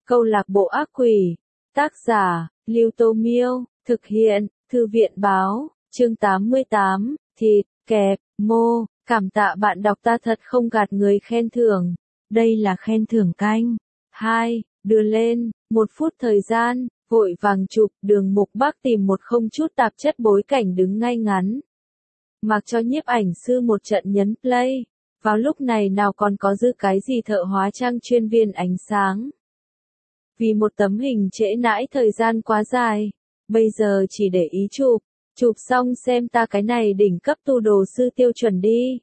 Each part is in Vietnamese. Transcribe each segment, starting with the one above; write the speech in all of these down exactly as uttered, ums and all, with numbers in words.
Câu lạc bộ ác quỷ. Tác giả, Lưu Tô Miêu. Thực hiện, Thư viện Báo. Chương tám mươi tám. Thịt, kẹp, mô. Cảm tạ bạn đọc, ta thật không gạt người khen thưởng. Đây là khen thưởng canh. hai. Đưa lên. Một phút thời gian. Vội vàng chụp. Đường Mục Bắc tìm một không chút tạp chất bối cảnh đứng ngay ngắn. Mặc cho nhiếp ảnh sư một trận nhấn play. Vào lúc này nào còn có dư cái gì thợ hóa trang chuyên viên ánh sáng. Vì một tấm hình trễ nãi thời gian quá dài. Bây giờ chỉ để ý chụp. Chụp xong xem ta cái này đỉnh cấp tu đồ sư tiêu chuẩn đi.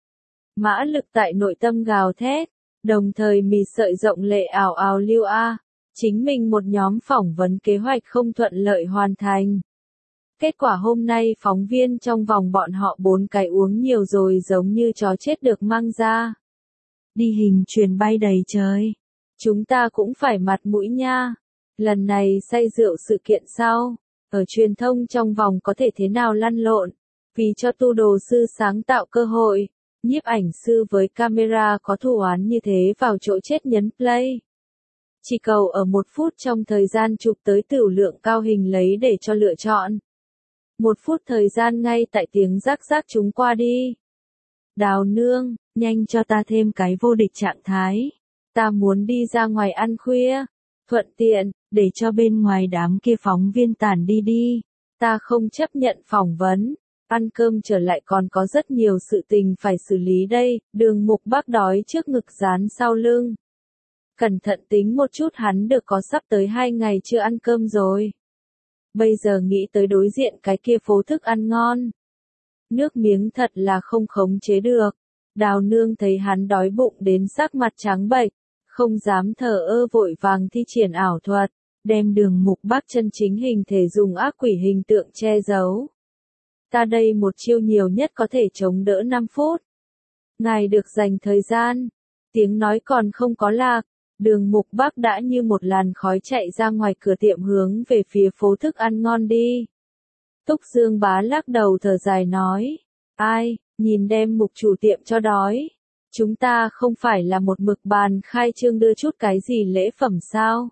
Mã lực tại nội tâm gào thét. Đồng thời mì sợi rộng lệ ảo ảo lưu a. Chính mình một nhóm phỏng vấn kế hoạch không thuận lợi hoàn thành. Kết quả hôm nay phóng viên trong vòng bọn họ bốn cái uống nhiều rồi giống như chó chết được mang ra. Đi hình truyền bay đầy trời. Chúng ta cũng phải mặt mũi nha. Lần này say rượu sự kiện sau. Ở truyền thông trong vòng có thể thế nào lăn lộn. Vì cho tu đồ sư sáng tạo cơ hội. Nhiếp ảnh sư với camera có thù oán như thế vào chỗ chết nhấn play. Chỉ cầu ở một phút trong thời gian chụp tới tửu lượng cao hình lấy để cho lựa chọn. Một phút thời gian ngay tại tiếng rắc rắc chúng qua đi. Đào nương, nhanh cho ta thêm cái vô địch trạng thái. Ta muốn đi ra ngoài ăn khuya. Thuận tiện, để cho bên ngoài đám kia phóng viên tản đi đi. Ta không chấp nhận phỏng vấn. Ăn cơm trở lại còn có rất nhiều sự tình phải xử lý đây. Đường Mục Bắc đói trước ngực dán sau lưng. Cẩn thận tính một chút hắn được có sắp tới hai ngày chưa ăn cơm rồi. Bây giờ nghĩ tới đối diện cái kia phố thức ăn ngon. Nước miếng thật là không khống chế được. Đào nương thấy hắn đói bụng đến sắc mặt trắng bệch, không dám thờ ơ vội vàng thi triển ảo thuật, đem Đường Mục Bắc chân chính hình thể dùng ác quỷ hình tượng che giấu. Ta đây một chiêu nhiều nhất có thể chống đỡ năm phút. Ngài được dành thời gian. Tiếng nói còn không có lạc. Đường Mục Bắc đã như một làn khói chạy ra ngoài cửa tiệm hướng về phía phố thức ăn ngon đi. Túc Dương Bá lắc đầu thở dài nói. Ai, nhìn đem mục chủ tiệm cho đói. Chúng ta không phải là một mực bàn khai trương đưa chút cái gì lễ phẩm sao?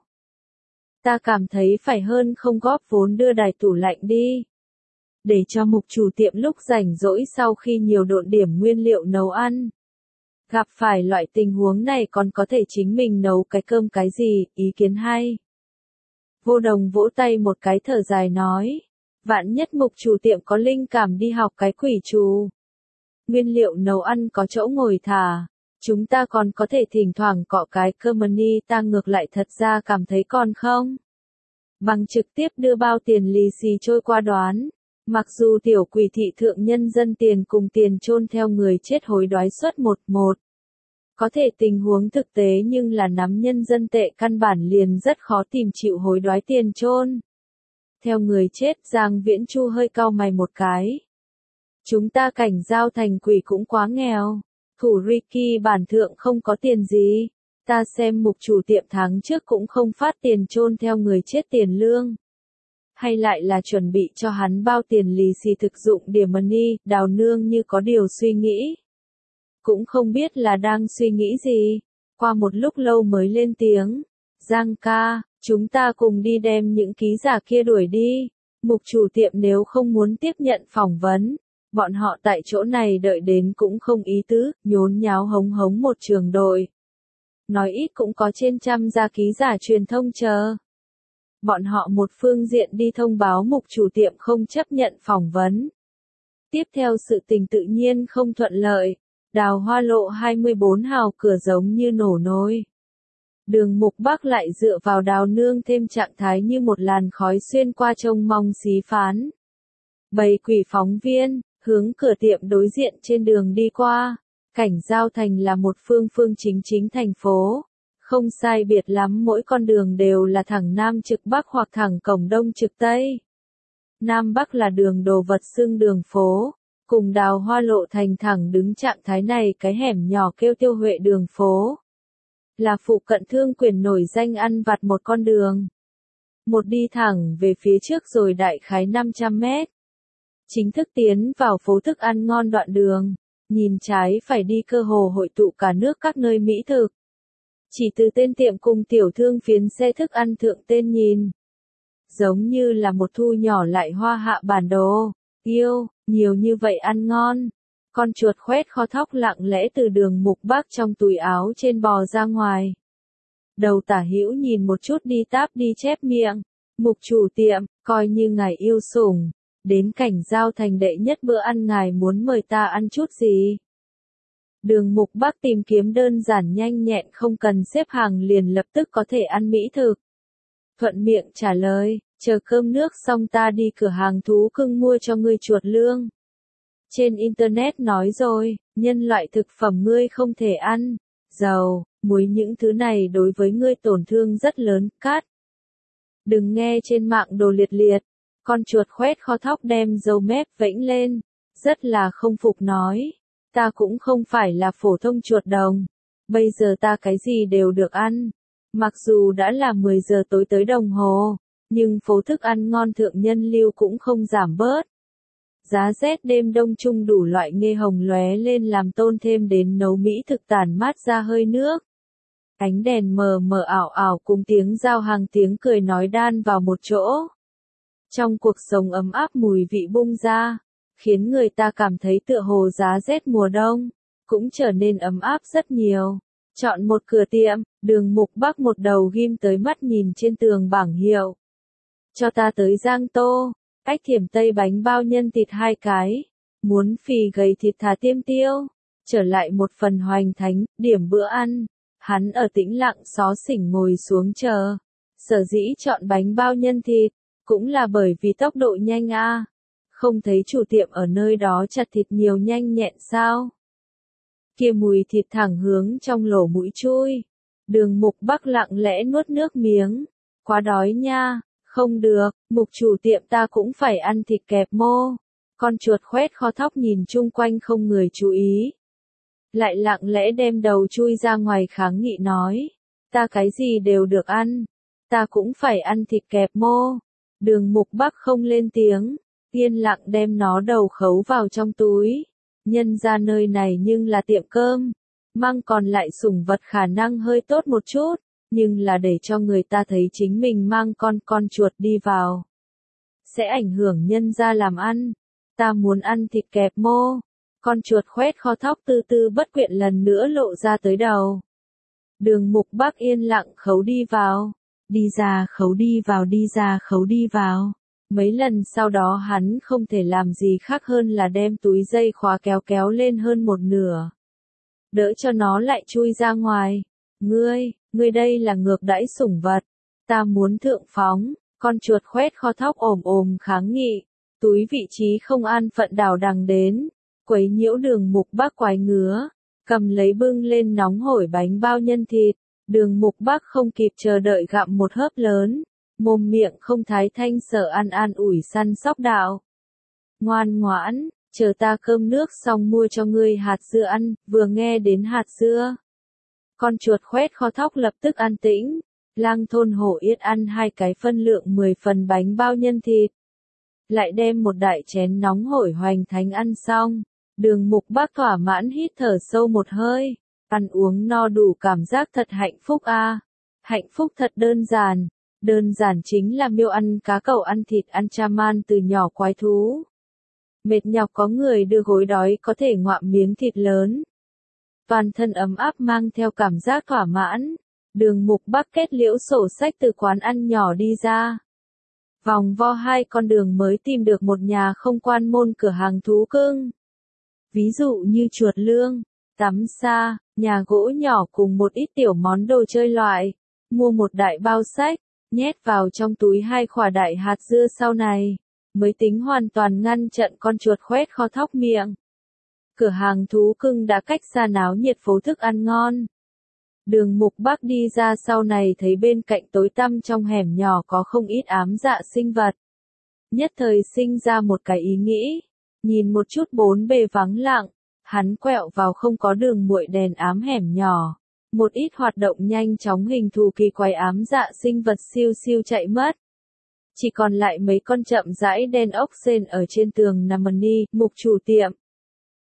Ta cảm thấy phải hơn không góp vốn đưa đài tủ lạnh đi. Để cho mục chủ tiệm lúc rảnh rỗi sau khi nhiều độn điểm nguyên liệu nấu ăn. Gặp phải loại tình huống này còn có thể chính mình nấu cái cơm cái gì, ý kiến hay. Vô Đồng vỗ tay một cái thở dài nói. Vạn nhất mục chủ tiệm có linh cảm đi học cái quỷ trù. Nguyên liệu nấu ăn có chỗ ngồi thả. Chúng ta còn có thể thỉnh thoảng cọ cái company ta ngược lại thật ra cảm thấy còn không. Bằng trực tiếp đưa bao tiền lì xì trôi qua đoán. Mặc dù tiểu quỷ thị thượng nhân dân tiền cùng tiền chôn theo người chết hối đoái suất một một. Có thể tình huống thực tế nhưng là nắm nhân dân tệ căn bản liền rất khó tìm chịu hối đoái tiền chôn. Theo người chết Giang Viễn Chu hơi cau mày một cái. Chúng ta cảnh giao thành quỷ cũng quá nghèo. Thủ Ricky bản thượng không có tiền gì. Ta xem mục chủ tiệm tháng trước cũng không phát tiền chôn theo người chết tiền lương. Hay lại là chuẩn bị cho hắn bao tiền lì xì thực dụng điểm money, Đào nương như có điều suy nghĩ. Cũng không biết là đang suy nghĩ gì. Qua một lúc lâu mới lên tiếng. Giang ca, chúng ta cùng đi đem những ký giả kia đuổi đi. Mục chủ tiệm nếu không muốn tiếp nhận phỏng vấn. Bọn họ tại chỗ này đợi đến cũng không ý tứ, nhốn nháo hống hống một trường đội. Nói ít cũng có trên trăm gia ký giả truyền thông chờ. Bọn họ một phương diện đi thông báo mục chủ tiệm không chấp nhận phỏng vấn. Tiếp theo sự tình tự nhiên không thuận lợi. Đào Hoa Lộ hai mươi bốn hào cửa giống như nổ nồi. Đường Mục Bắc lại dựa vào Đào nương thêm trạng thái như một làn khói xuyên qua trông mong xí phán. Bầy quỷ phóng viên, hướng cửa tiệm đối diện trên đường đi qua. Cảnh giao thành là một phương phương chính chính thành phố. Không sai biệt lắm mỗi con đường đều là thẳng Nam trực Bắc hoặc thẳng cổng Đông trực Tây. Nam Bắc là đường đồ vật xưng đường phố. Cùng Đào Hoa Lộ thành thẳng đứng trạng thái này cái hẻm nhỏ kêu Tiêu Huệ đường phố. Là phụ cận Thương Quyền nổi danh ăn vặt một con đường. Một đi thẳng về phía trước rồi đại khái năm trăm mét. Chính thức tiến vào phố thức ăn ngon đoạn đường. Nhìn trái phải đi cơ hồ hội tụ cả nước các nơi mỹ thực. Chỉ từ tên tiệm cùng tiểu thương phiến xe thức ăn thượng tên nhìn. Giống như là một thu nhỏ lại hoa hạ bản đồ. Yêu, nhiều như vậy ăn ngon. Con chuột khoét kho thóc lặng lẽ từ đường Mục Bác trong túi áo trên bò ra ngoài. Đầu tả hữu nhìn một chút đi táp đi chép miệng. Mục chủ tiệm, coi như ngài yêu sủng. Đến cảnh giao thành đệ nhất bữa ăn ngài muốn mời ta ăn chút gì? Đường Mục Bác tìm kiếm đơn giản nhanh nhẹn không cần xếp hàng liền lập tức có thể ăn mỹ thực. Thuận miệng trả lời, chờ cơm nước xong ta đi cửa hàng thú cưng mua cho ngươi chuột lương. Trên Internet nói rồi, nhân loại thực phẩm ngươi không thể ăn, dầu, muối những thứ này đối với ngươi tổn thương rất lớn, cát. Đừng nghe trên mạng đồ liệt liệt, con chuột khoét kho thóc đem dầu mép vẫy lên, rất là không phục nói. Ta cũng không phải là phổ thông chuột đồng, bây giờ ta cái gì đều được ăn. Mặc dù đã là mười giờ tối tới đồng hồ, nhưng phố thức ăn ngon thượng nhân lưu cũng không giảm bớt. Giá rét đêm đông chung đủ loại nghê hồng lóe lên làm tôn thêm đến nấu mỹ thực tản mát ra hơi nước. Ánh đèn mờ mờ ảo ảo cùng tiếng giao hàng tiếng cười nói đan vào một chỗ. Trong cuộc sống ấm áp mùi vị bung ra, khiến người ta cảm thấy tựa hồ giá rét mùa đông, cũng trở nên ấm áp rất nhiều. Chọn một cửa tiệm, đường Mục Bác một đầu ghim tới mắt nhìn trên tường bảng hiệu. Cho ta tới Giang Tô, ách thiểm tây bánh bao nhân thịt hai cái, muốn phì gầy thịt thà tiêm tiêu, trở lại một phần hoành thánh, điểm bữa ăn. Hắn ở tĩnh lặng xó xỉnh ngồi xuống chờ, sở dĩ chọn bánh bao nhân thịt, cũng là bởi vì tốc độ nhanh a. À. Không thấy chủ tiệm ở nơi đó chặt thịt nhiều nhanh nhẹn sao? Kia mùi thịt thẳng hướng trong lỗ mũi chui. Đường Mục Bác lặng lẽ nuốt nước miếng. Quá đói nha, không được, Mục chủ tiệm ta cũng phải ăn thịt kẹp mô. Con chuột khoét kho thóc nhìn chung quanh không người chú ý. Lại lặng lẽ đem đầu chui ra ngoài kháng nghị nói. Ta cái gì đều được ăn. Ta cũng phải ăn thịt kẹp mô. Đường Mục Bác không lên tiếng. Yên lặng đem nó đầu khấu vào trong túi. Nhân ra nơi này nhưng là tiệm cơm. Mang còn lại sủng vật khả năng hơi tốt một chút. Nhưng là để cho người ta thấy chính mình mang con con chuột đi vào. Sẽ ảnh hưởng nhân ra làm ăn. Ta muốn ăn thịt kẹp mô. Con chuột khoét kho thóc tư tư bất quyện lần nữa lộ ra tới đầu. Đường Mục Bác yên lặng khấu đi vào. Đi ra khấu đi vào đi ra khấu đi vào. Mấy lần sau đó hắn không thể làm gì khác hơn là đem túi dây khóa kéo kéo lên hơn một nửa. Đỡ cho nó lại chui ra ngoài. Ngươi, ngươi đây là ngược đãi sủng vật. Ta muốn thượng phóng. Con chuột khoét kho thóc ồm ồm kháng nghị. Túi vị trí không an phận đảo đằng đến. Quấy nhiễu đường Mục Bác quái ngứa. Cầm lấy bưng lên nóng hổi bánh bao nhân thịt. Đường Mục Bác không kịp chờ đợi gặm một hớp lớn. Mồm miệng không thái thanh sợ ăn an ủi săn sóc đạo. Ngoan ngoãn, chờ ta cơm nước xong mua cho ngươi hạt dưa ăn, vừa nghe đến hạt dưa. Con chuột khoét kho thóc lập tức an tĩnh, lang thôn hổ yết ăn hai cái phân lượng mười phần bánh bao nhân thịt. Lại đem một đại chén nóng hổi hoành thánh ăn xong, đường Mục Bác thỏa mãn hít thở sâu một hơi, ăn uống no đủ cảm giác thật hạnh phúc a. À. Hạnh phúc thật đơn giản. Đơn giản chính là miêu ăn cá cậu ăn thịt ăn cha man từ nhỏ quái thú. Mệt nhọc có người đưa gối đói có thể ngoạm miếng thịt lớn. Toàn thân ấm áp mang theo cảm giác thỏa mãn. Đường Mục Bác kết liễu sổ sách từ quán ăn nhỏ đi ra. Vòng vo hai con đường mới tìm được một nhà không quan môn cửa hàng thú cưng. Ví dụ như chuột lương, tắm xa, nhà gỗ nhỏ cùng một ít tiểu món đồ chơi loại. Mua một đại bao sách. Nhét vào trong túi hai quả đại hạt dưa sau này, mới tính hoàn toàn ngăn chặn con chuột khoét kho thóc miệng. Cửa hàng thú cưng đã cách xa náo nhiệt phố thức ăn ngon. Đường Mục Bác đi ra sau này thấy bên cạnh tối tăm trong hẻm nhỏ có không ít ám dạ sinh vật. Nhất thời sinh ra một cái ý nghĩ, nhìn một chút bốn bề vắng lặng, hắn quẹo vào không có đường muội đèn ám hẻm nhỏ. Một ít hoạt động nhanh chóng hình thù kỳ quái ám dạ sinh vật siêu siêu chạy mất. Chỉ còn lại mấy con chậm rãi đen ốc sên ở trên tường nằm ni, Mục chủ tiệm.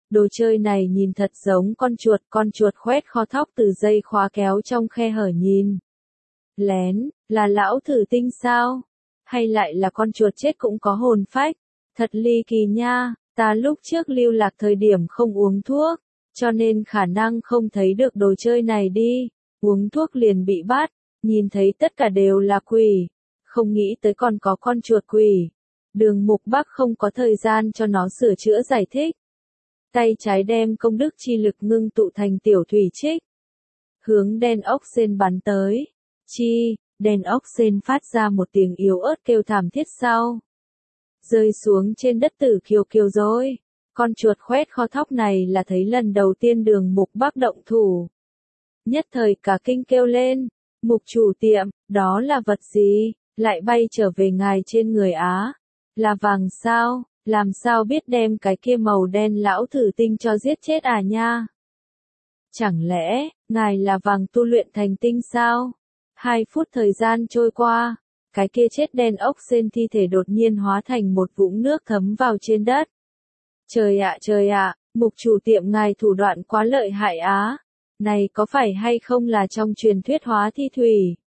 Đồ chơi này nhìn thật giống con chuột, con chuột khoét kho thóc từ dây khóa kéo trong khe hở nhìn. Lén, là lão thử tinh sao? Hay lại là con chuột chết cũng có hồn phách? Thật ly kỳ nha, ta lúc trước lưu lạc thời điểm không uống thuốc, cho nên khả năng không thấy được đồ chơi này đi, uống thuốc liền bị bắt, nhìn thấy tất cả đều là quỷ, không nghĩ tới còn có con chuột quỷ. Đường Mục Bắc không có thời gian cho nó sửa chữa giải thích. Tay trái đem công đức chi lực ngưng tụ thành tiểu thủy trích. Hướng đen ốc sên bắn tới. Chi, đen ốc sên phát ra một tiếng yếu ớt kêu thảm thiết sau. Rơi xuống trên đất tử kiều kiều rồi. Con chuột khoét kho thóc này là thấy lần đầu tiên Đường Mục Bắc động thủ. Nhất thời cả kinh kêu lên. Mục chủ tiệm, đó là vật gì? Lại bay trở về ngài trên người Á. Là vàng sao? Làm sao biết đem cái kia màu đen lão thử tinh cho giết chết à nha? Chẳng lẽ, ngài là vàng tu luyện thành tinh sao? Hai phút thời gian trôi qua, cái kia chết đen ốc sên thi thể đột nhiên hóa thành một vũng nước thấm vào trên đất. Trời ạ trời ạ, mục chủ tiệm ngài thủ đoạn quá lợi hại á. Này có phải hay không là trong truyền thuyết hóa thi thủy?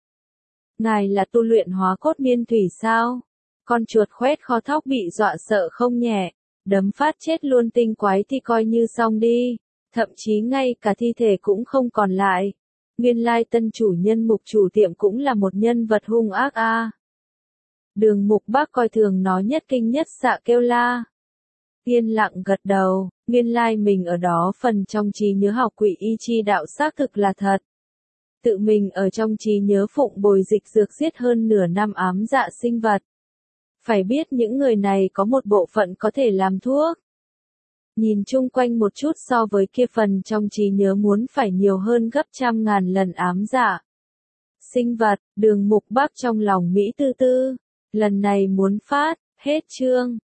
Ngài là tu luyện hóa cốt miên thủy sao? Con chuột khoét kho thóc bị dọa sợ không nhẹ, đấm phát chết luôn tinh quái thì coi như xong đi, thậm chí ngay cả thi thể cũng không còn lại. Nguyên lai tân chủ nhân mục chủ tiệm cũng là một nhân vật hung ác a. À. Đường Mục Bắc coi thường nó nhất kinh nhất xạ kêu la. Yên lặng gật đầu, nguyên lai mình ở đó phần trong trí nhớ học quỷ y chi đạo xác thực là thật. Tự mình ở trong trí nhớ phụng bồi dịch dược giết hơn nửa năm ám dạ sinh vật. Phải biết những người này có một bộ phận có thể làm thuốc. Nhìn chung quanh một chút so với kia phần trong trí nhớ muốn phải nhiều hơn gấp trăm ngàn lần ám dạ. Sinh vật, Đường Mục Bắc trong lòng Mỹ tư tư. Lần này muốn phát, hết chương.